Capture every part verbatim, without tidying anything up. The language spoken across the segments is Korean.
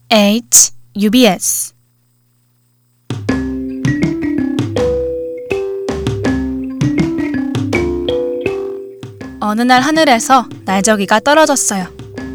H 유비에스 어느 날 하늘에서 날저기가 떨어졌어요.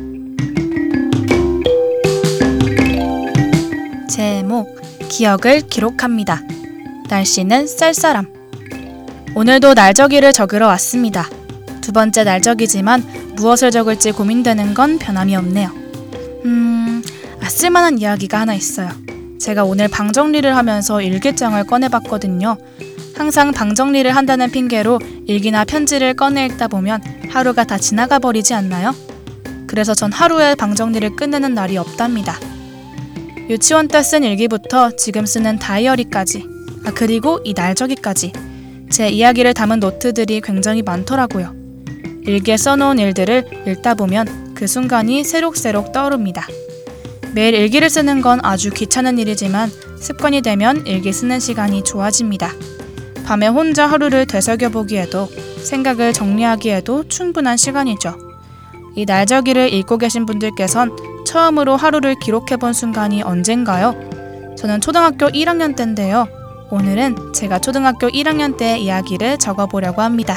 제목, 기억을 기록합니다. 날씨는 쌀쌀함. 오늘도 날저기를 적으러 왔습니다. 두 번째 날저기지만 무엇을 적을지 고민되는 건 변함이 없네요. 음... 아, 쓸만한 이야기가 하나 있어요. 제가 오늘 방 정리를 하면서 일기장을 꺼내봤거든요. 항상 방 정리를 한다는 핑계로 일기나 편지를 꺼내 읽다 보면 하루가 다 지나가 버리지 않나요? 그래서 전 하루에 방 정리를 끝내는 날이 없답니다. 유치원 때 쓴 일기부터 지금 쓰는 다이어리까지, 아 그리고 이 날저기까지 제 이야기를 담은 노트들이 굉장히 많더라고요. 일기에 써놓은 일들을 읽다 보면 그 순간이 새록새록 떠오릅니다. 매일 일기를 쓰는 건 아주 귀찮은 일이지만 습관이 되면 일기 쓰는 시간이 좋아집니다. 밤에 혼자 하루를 되새겨보기에도 생각을 정리하기에도 충분한 시간이죠. 이 날저기를 읽고 계신 분들께선 처음으로 하루를 기록해본 순간이 언젠가요? 저는 초등학교 일 학년 때인데요. 오늘은 제가 초등학교 일 학년 때의 이야기를 적어보려고 합니다.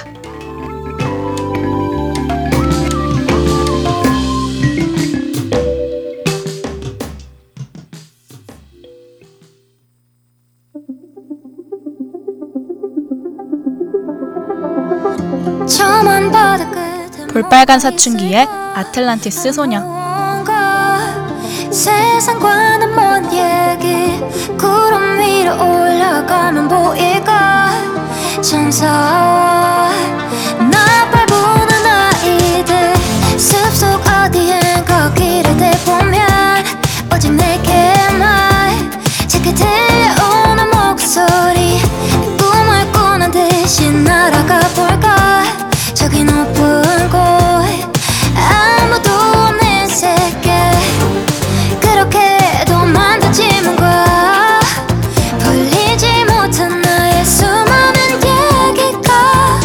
볼빨간 사춘기의 아틀란티스 소녀. 세상과는 먼 얘기 구름 위로 올라가면 보일까 천사와 나 밟는 아이들 숲속 어디엔가 길을 대보면 오직 내게만 작게 들려오는 목소리 꿈을 꾸는 듯이 날아가 볼까 저기 높은 곳 아무도 없는 세계 그렇게도 만들지만 과 풀리지 못한 나의 수많은 얘기가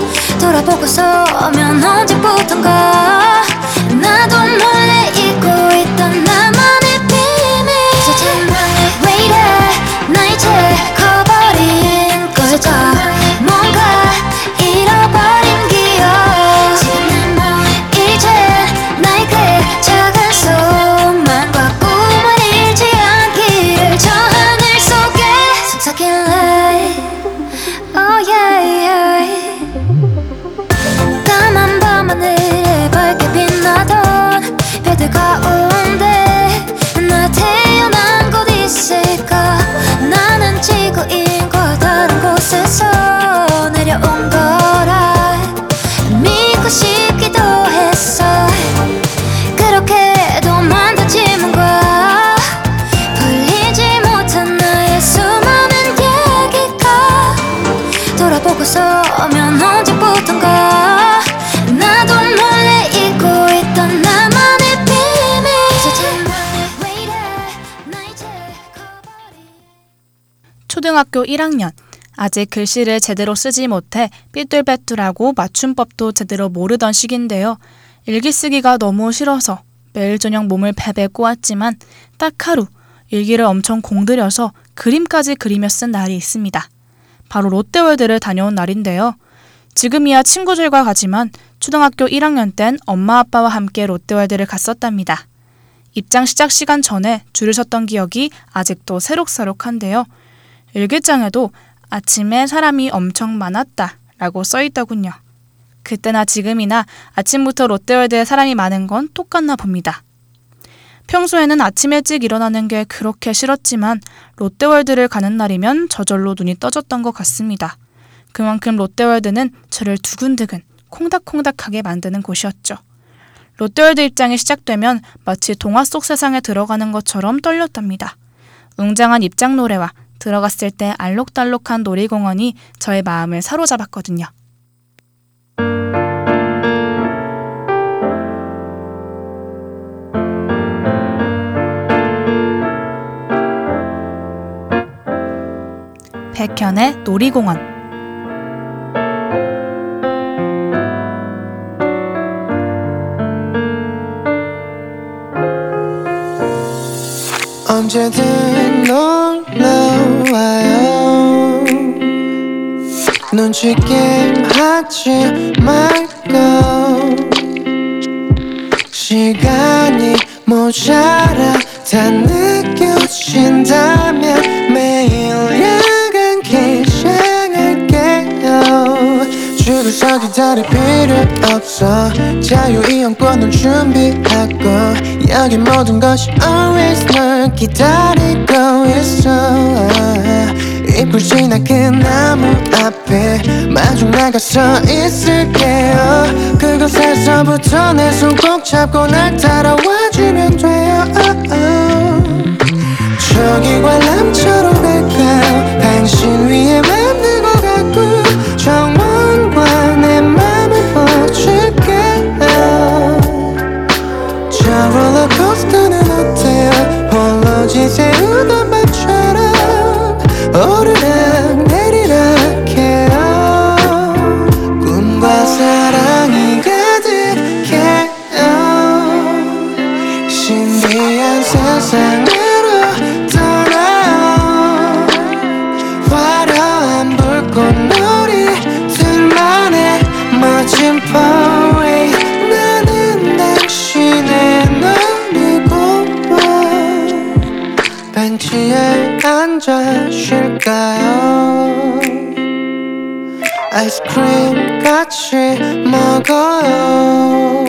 돌아보고서면 언제부턴가 나도 몰래 잊고 있던 나만의 비밀 왜 이래 나 이제 커버린 걸까 뭔가 잃어버린 기억 이제 나의 그 작은 소망과 꿈을 잃지 않기를 저 하늘 속에 속삭일래 oh yeah, yeah. 까만 밤하늘에 밝게 빛나던 별들 가운데 나 태어난 곳 있을까 나는 지구인과 다른 곳에서 내려온 거라 믿고 싶기도 했어 그렇게도 만들지만 과 풀리지 못한 나의 수많은 얘기가 돌아보고서면 언제부턴가 나도 몰래 잊고 있던 나만의 비밀 왜 이래 나 이제 커버린 초등학교 일 학년. 아직 글씨를 제대로 쓰지 못해 삐뚤빼뚤하고 맞춤법도 제대로 모르던 시기인데요. 일기 쓰기가 너무 싫어서 매일 저녁 몸을 베베 꼬았지만 딱 하루 일기를 엄청 공들여서 그림까지 그리며 쓴 날이 있습니다. 바로 롯데월드를 다녀온 날인데요. 지금이야 친구들과 가지만 초등학교 일 학년 땐 엄마 아빠와 함께 롯데월드를 갔었답니다. 입장 시작 시간 전에 줄을 섰던 기억이 아직도 새록새록한데요. 일기장에도 아침에 사람이 엄청 많았다 라고 써있더군요. 그때나 지금이나 아침부터 롯데월드에 사람이 많은 건 똑같나 봅니다. 평소에는 아침 일찍 일어나는 게 그렇게 싫었지만 롯데월드를 가는 날이면 저절로 눈이 떠졌던 것 같습니다. 그만큼 롯데월드는 저를 두근두근 콩닥콩닥하게 만드는 곳이었죠. 롯데월드 입장이 시작되면 마치 동화 속 세상에 들어가는 것처럼 떨렸답니다. 웅장한 입장 노래와 들어갔을 때 알록달록한 놀이공원이 저의 마음을 사로잡았거든요. 백현의 놀이공원. 언제든 놀러와요. 눈치 게임 하지 말고 시간이 모자라 다 느껴진다면 매일 야간 기장할게요. 줄을 기다릴 필요 없어. 자유이용권을 준비하고 여기 모든 것이 always 널 기다리고 있어. 입구 지나 그 나무 앞에 마중 나가서 있을게요. 그곳에서부터 내 손 꼭 잡고 날 따라와주면 돼요. 저기 관람차로 갈까요? 당신 위에 맘 들고 가고 정원과 내 맘을 보여줄게요. 저 롤러코스터는 어때요? 홀로 지새우던 밤처럼 오르락 내리락 해요. 꿈과 사랑이 가득해요. 신비한 세상으로 떠나요. 화려한 불꽃놀이들만의 멋진 parade. 나는 당신의 놈이고 벤치에 앉아 쉴까요? 아이스크림 같이 먹어요.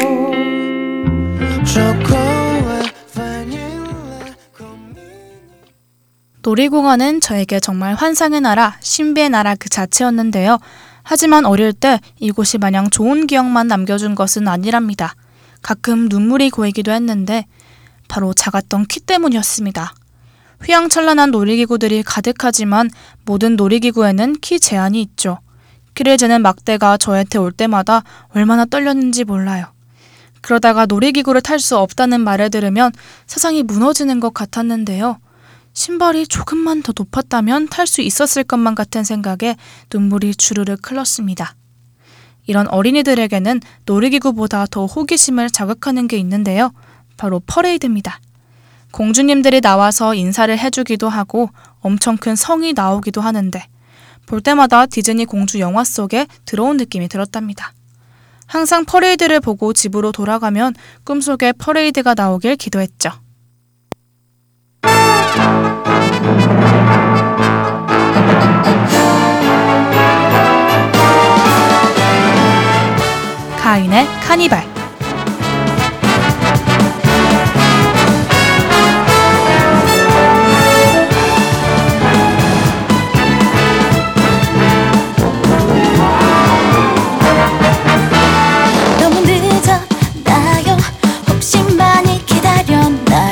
초코와 바닐라 고민. 놀이공원은 저에게 정말 환상의 나라, 신비의 나라 그 자체였는데요. 하지만 어릴 때 이곳이 마냥 좋은 기억만 남겨준 것은 아니랍니다. 가끔 눈물이 고이기도 했는데 바로 작았던 키 때문이었습니다. 휘황찬란한 놀이기구들이 가득하지만 모든 놀이기구에는 키 제한이 있죠. 키를 재는 막대가 저한테 올 때마다 얼마나 떨렸는지 몰라요. 그러다가 놀이기구를 탈 수 없다는 말을 들으면 세상이 무너지는 것 같았는데요. 신발이 조금만 더 높았다면 탈 수 있었을 것만 같은 생각에 눈물이 주르륵 흘렀습니다. 이런 어린이들에게는 놀이기구보다 더 호기심을 자극하는 게 있는데요. 바로 퍼레이드입니다. 공주님들이 나와서 인사를 해주기도 하고 엄청 큰 성이 나오기도 하는데 볼 때마다 디즈니 공주 영화 속에 들어온 느낌이 들었답니다. 항상 퍼레이드를 보고 집으로 돌아가면 꿈속에 퍼레이드가 나오길 기도했죠. 가인의 카니발. 너무 늦었나요? 혹시 많이 기다렸나요?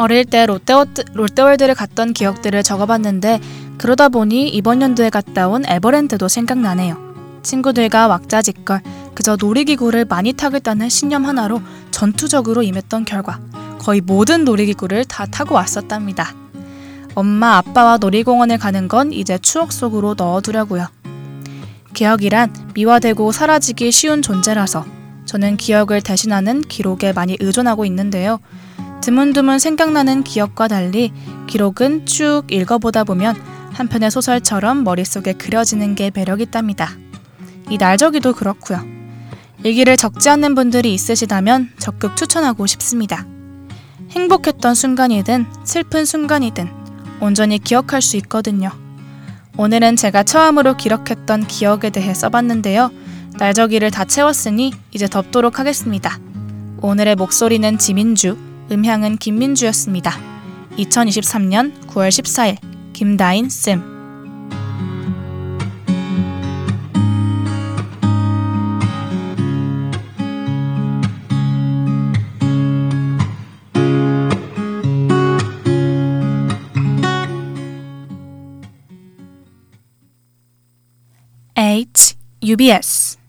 어릴 때 롯데월드, 롯데월드를 갔던 기억들을 적어봤는데 그러다 보니 이번 연도에 갔다 온 에버랜드도 생각나네요. 친구들과 왁자지껄 그저 놀이기구를 많이 타겠다는 신념 하나로 전투적으로 임했던 결과 거의 모든 놀이기구를 다 타고 왔었답니다. 엄마 아빠와 놀이공원을 가는 건 이제 추억 속으로 넣어두려고요. 기억이란 미화되고 사라지기 쉬운 존재라서 저는 기억을 대신하는 기록에 많이 의존하고 있는데요. 드문드문 생각나는 기억과 달리 기록은 쭉 읽어보다 보면 한 편의 소설처럼 머릿속에 그려지는 게 매력있답니다. 이 날저기도 그렇고요. 일기를 적지 않는 분들이 있으시다면 적극 추천하고 싶습니다. 행복했던 순간이든 슬픈 순간이든 온전히 기억할 수 있거든요. 오늘은 제가 처음으로 기록했던 기억에 대해 써봤는데요. 날저기를 다 채웠으니 이제 덮도록 하겠습니다. 오늘의 목소리는 지민주, 음향은 김민주였습니다. 이천이십삼년 구월 십사일 김다인 씀. H U B S